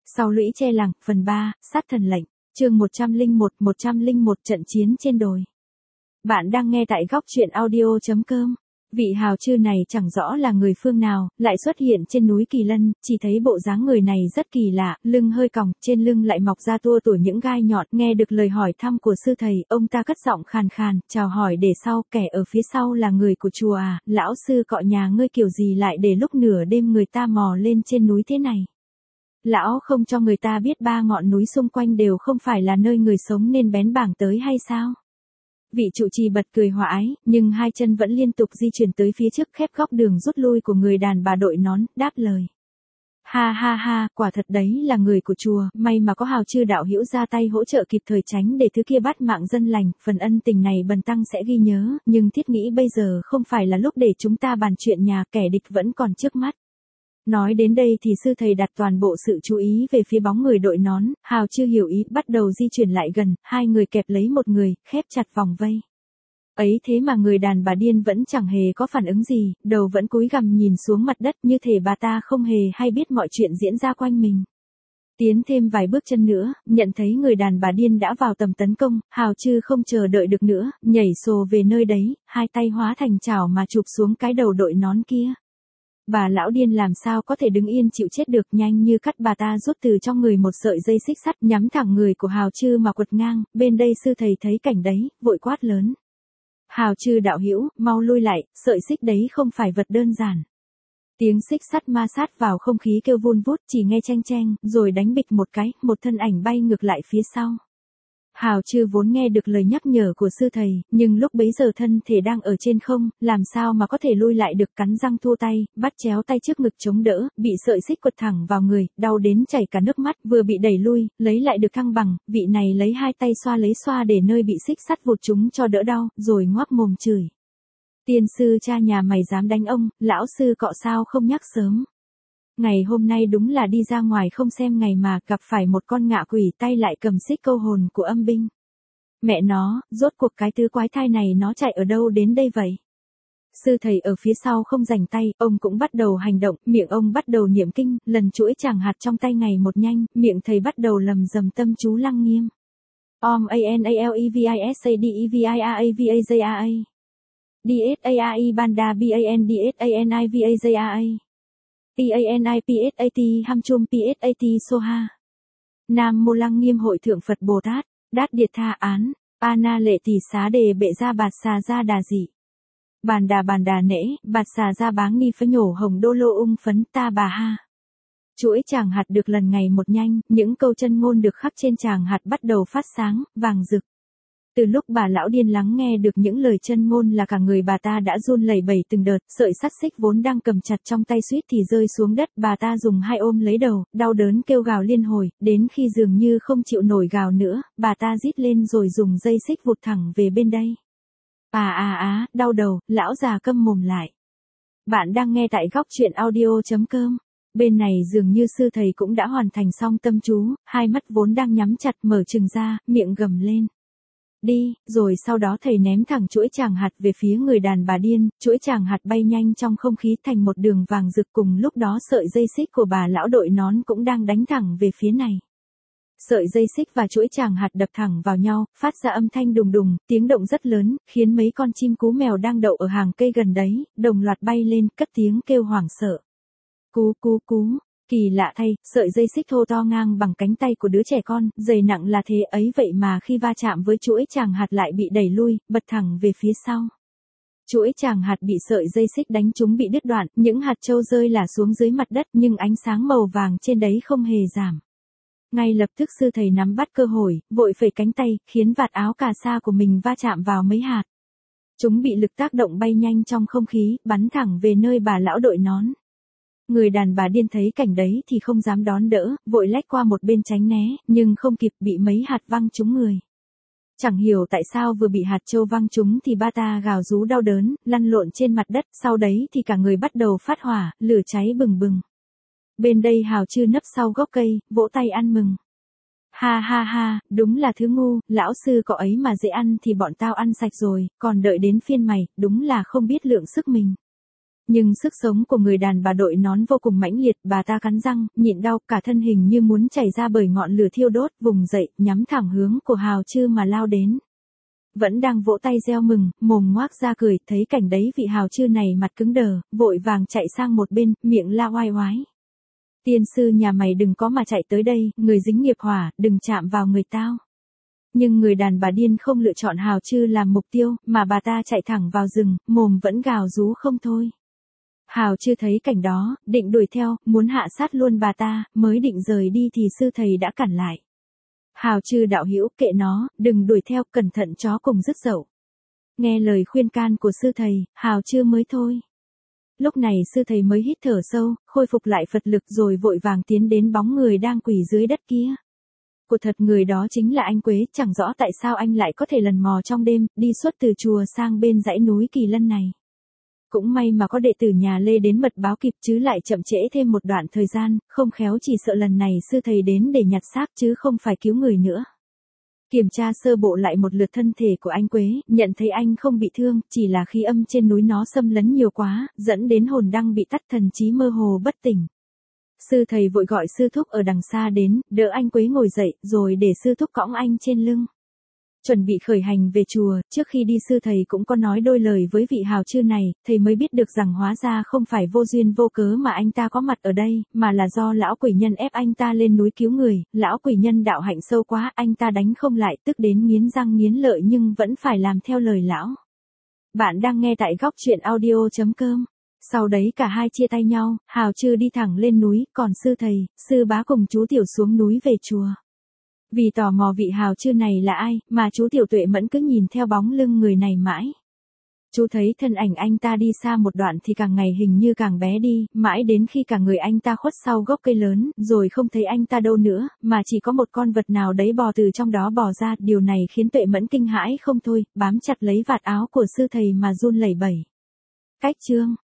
Sau lũy che làng, phần 3, sát thần lệnh, chương 101 trận chiến trên đồi. Bạn đang nghe tại góc truyện audio.com. Vị hào chư này chẳng rõ là người phương nào, lại xuất hiện trên núi Kỳ Lân, chỉ thấy bộ dáng người này rất kỳ lạ, lưng hơi còng, trên lưng lại mọc ra tua tủa những gai nhọn. Nghe được lời hỏi thăm của sư thầy, ông ta cất giọng khàn khàn, chào hỏi để sau, kẻ ở phía sau là người của chùa à, lão sư cọ nhà ngươi kiểu gì lại để lúc nửa đêm người ta mò lên trên núi thế này. Lão không cho người ta biết ba ngọn núi xung quanh đều không phải là nơi người sống nên bén bảng tới hay sao? Vị trụ trì bật cười hòa ái, nhưng hai chân vẫn liên tục di chuyển tới phía trước khép góc đường rút lui của người đàn bà đội nón, đáp lời. Ha ha ha, quả thật đấy là người của chùa, may mà có hào chư đạo hữu ra tay hỗ trợ kịp thời tránh để thứ kia bắt mạng dân lành, phần ân tình này bần tăng sẽ ghi nhớ, nhưng thiết nghĩ bây giờ không phải là lúc để chúng ta bàn chuyện nhà, kẻ địch vẫn còn trước mắt. Nói đến đây thì sư thầy đặt toàn bộ sự chú ý về phía bóng người đội nón, hào chưa hiểu ý, bắt đầu di chuyển lại gần, hai người kẹp lấy một người, khép chặt vòng vây. Ấy thế mà người đàn bà điên vẫn chẳng hề có phản ứng gì, đầu vẫn cúi gằm nhìn xuống mặt đất như thể bà ta không hề hay biết mọi chuyện diễn ra quanh mình. Tiến thêm vài bước chân nữa, nhận thấy người đàn bà điên đã vào tầm tấn công, hào chư không chờ đợi được nữa, nhảy sồ về nơi đấy, hai tay hóa thành chảo mà chụp xuống cái đầu đội nón kia. Bà lão điên làm sao có thể đứng yên chịu chết được, nhanh như cắt bà ta rút từ trong người một sợi dây xích sắt nhắm thẳng người của hào chư mà quật ngang, bên đây sư thầy thấy cảnh đấy, vội quát lớn. Hào chư đạo hữu, mau lui lại, sợi xích đấy không phải vật đơn giản. Tiếng xích sắt ma sát vào không khí kêu vun vút, chỉ nghe cheng cheng, rồi đánh bịch một cái, một thân ảnh bay ngược lại phía sau. Hào chư vốn nghe được lời nhắc nhở của sư thầy, nhưng lúc bấy giờ thân thể đang ở trên không, làm sao mà có thể lui lại được, cắn răng thua tay, bắt chéo tay trước ngực chống đỡ, bị sợi xích quật thẳng vào người, đau đến chảy cả nước mắt, vừa bị đẩy lui, lấy lại được thăng bằng, vị này lấy hai tay xoa để nơi bị xích sắt vụt chúng cho đỡ đau, rồi ngoác mồm chửi. Tiên sư cha nhà mày dám đánh ông, lão sư cọ sao không nhắc sớm. Ngày hôm nay đúng là đi ra ngoài không xem ngày mà gặp phải một con ngạ quỷ tay lại cầm xích câu hồn của âm binh. Mẹ nó, rốt cuộc cái thứ quái thai này nó chạy ở đâu đến đây vậy? Sư thầy ở phía sau không rảnh tay, ông cũng bắt đầu hành động, miệng ông bắt đầu niệm kinh, lần chuỗi tràng hạt trong tay ngày một nhanh, miệng thầy bắt đầu lầm rầm tâm chú lăng nghiêm. Om ANALEVISADEVIAAVAZAA DSAAI Banda BANDSANIVAZAA PANIPSAT Hamchum PSAT Soha Nam Mô Lăng Nghiêm Hội Thượng Phật Bồ Tát, Đát Điệt Tha Án, Ana Lệ Tỷ Xá Đề Bệ Gia Bạt Xà Gia Đà Dị. Bàn đà nễ, bạt xà gia báng ni phấn nhổ hồng đô lô ung phấn ta bà ha. Chuỗi tràng hạt được lần ngày một nhanh, những câu chân ngôn được khắc trên tràng hạt bắt đầu phát sáng, vàng rực. Từ lúc bà lão điên lắng nghe được những lời chân ngôn là cả người bà ta đã run lẩy bẩy từng đợt, sợi sắt xích vốn đang cầm chặt trong tay suýt thì rơi xuống đất, bà ta dùng hai ôm lấy đầu, đau đớn kêu gào liên hồi, đến khi dường như không chịu nổi gào nữa, bà ta rít lên rồi dùng dây xích vụt thẳng về bên đây. Đau đầu, lão già câm mồm lại. Bạn đang nghe tại góc truyện audio.com. Bên này dường như sư thầy cũng đã hoàn thành xong tâm chú, hai mắt vốn đang nhắm chặt mở trừng ra, miệng gầm lên. Đi, rồi sau đó thầy ném thẳng chuỗi tràng hạt về phía người đàn bà điên, chuỗi tràng hạt bay nhanh trong không khí thành một đường vàng rực, cùng lúc đó sợi dây xích của bà lão đội nón cũng đang đánh thẳng về phía này. Sợi dây xích và chuỗi tràng hạt đập thẳng vào nhau, phát ra âm thanh đùng đùng, tiếng động rất lớn, khiến mấy con chim cú mèo đang đậu ở hàng cây gần đấy, đồng loạt bay lên, cất tiếng kêu hoảng sợ. Cú. Kỳ lạ thay, sợi dây xích thô to ngang bằng cánh tay của đứa trẻ con, dày nặng là thế ấy vậy mà khi va chạm với chuỗi tràng hạt lại bị đẩy lui, bật thẳng về phía sau. Chuỗi tràng hạt bị sợi dây xích đánh trúng bị đứt đoạn, những hạt châu rơi lả xuống dưới mặt đất nhưng ánh sáng màu vàng trên đấy không hề giảm. Ngay lập tức sư thầy nắm bắt cơ hội, vội phẩy cánh tay, khiến vạt áo cà sa của mình va chạm vào mấy hạt. Chúng bị lực tác động bay nhanh trong không khí, bắn thẳng về nơi bà lão đội nón. Người đàn bà điên thấy cảnh đấy thì không dám đón đỡ, vội lách qua một bên tránh né, nhưng không kịp, bị mấy hạt văng trúng người. Chẳng hiểu tại sao vừa bị hạt châu văng trúng thì bà ta gào rú đau đớn, lăn lộn trên mặt đất, sau đấy thì cả người bắt đầu phát hỏa, lửa cháy bừng bừng. Bên đây hào chư nấp sau gốc cây, vỗ tay ăn mừng. Ha, đúng là thứ ngu, lão sư cọ ấy mà dễ ăn thì bọn tao ăn sạch rồi, còn đợi đến phiên mày, đúng là không biết lượng sức mình. Nhưng sức sống của người đàn bà đội nón vô cùng mãnh liệt, bà ta cắn răng, nhịn đau, cả thân hình như muốn chảy ra bởi ngọn lửa thiêu đốt, vùng dậy, nhắm thẳng hướng của Hào Chư mà lao đến. Vẫn đang vỗ tay reo mừng, mồm ngoác ra cười, thấy cảnh đấy vị Hào Chư này mặt cứng đờ, vội vàng chạy sang một bên, miệng la oai oái. Tiên sư nhà mày đừng có mà chạy tới đây, người dính nghiệp hỏa, đừng chạm vào người tao. Nhưng người đàn bà điên không lựa chọn Hào Chư làm mục tiêu, mà bà ta chạy thẳng vào rừng, mồm vẫn gào rú không thôi. Hào Chư thấy cảnh đó, định đuổi theo, muốn hạ sát luôn bà ta, mới định rời đi thì sư thầy đã cản lại. Hào Chư đạo hữu, kệ nó, đừng đuổi theo, cẩn thận chó cùng rứt dậu. Nghe lời khuyên can của sư thầy, Hào Chư mới thôi. Lúc này sư thầy mới hít thở sâu, khôi phục lại Phật lực rồi vội vàng tiến đến bóng người đang quỳ dưới đất kia. Của thật người đó chính là anh Quế, chẳng rõ tại sao anh lại có thể lần mò trong đêm, đi suốt từ chùa sang bên dãy núi Kỳ Lân này. Cũng may mà có đệ tử nhà Lê đến mật báo kịp chứ lại chậm trễ thêm một đoạn thời gian, không khéo chỉ sợ lần này sư thầy đến để nhặt xác chứ không phải cứu người nữa. Kiểm tra sơ bộ lại một lượt thân thể của anh Quế, nhận thấy anh không bị thương, chỉ là khí âm trên núi nó xâm lấn nhiều quá, dẫn đến hồn đăng bị tắt, thần trí mơ hồ bất tỉnh. Sư thầy vội gọi sư thúc ở đằng xa đến, đỡ anh Quế ngồi dậy, rồi để sư thúc cõng anh trên lưng. Chuẩn bị khởi hành về chùa, trước khi đi sư thầy cũng có nói đôi lời với vị Hào Chư này, thầy mới biết được rằng hóa ra không phải vô duyên vô cớ mà anh ta có mặt ở đây, mà là do lão quỷ nhân ép anh ta lên núi cứu người, lão quỷ nhân đạo hạnh sâu quá, anh ta đánh không lại, tức đến nghiến răng nghiến lợi nhưng vẫn phải làm theo lời lão. Bạn đang nghe tại góc truyện audio.com. Sau đấy cả hai chia tay nhau, Hào Chư đi thẳng lên núi, còn sư thầy, sư bá cùng chú Tiểu xuống núi về chùa. Vì tò mò vị Hào Chư này là ai, mà chú Tiểu Tuệ Mẫn cứ nhìn theo bóng lưng người này mãi. Chú thấy thân ảnh anh ta đi xa một đoạn thì càng ngày hình như càng bé đi, mãi đến khi cả người anh ta khuất sau gốc cây lớn, rồi không thấy anh ta đâu nữa, mà chỉ có một con vật nào đấy bò từ trong đó bò ra, điều này khiến Tuệ Mẫn kinh hãi không thôi, bám chặt lấy vạt áo của sư thầy mà run lẩy bẩy. Cách chương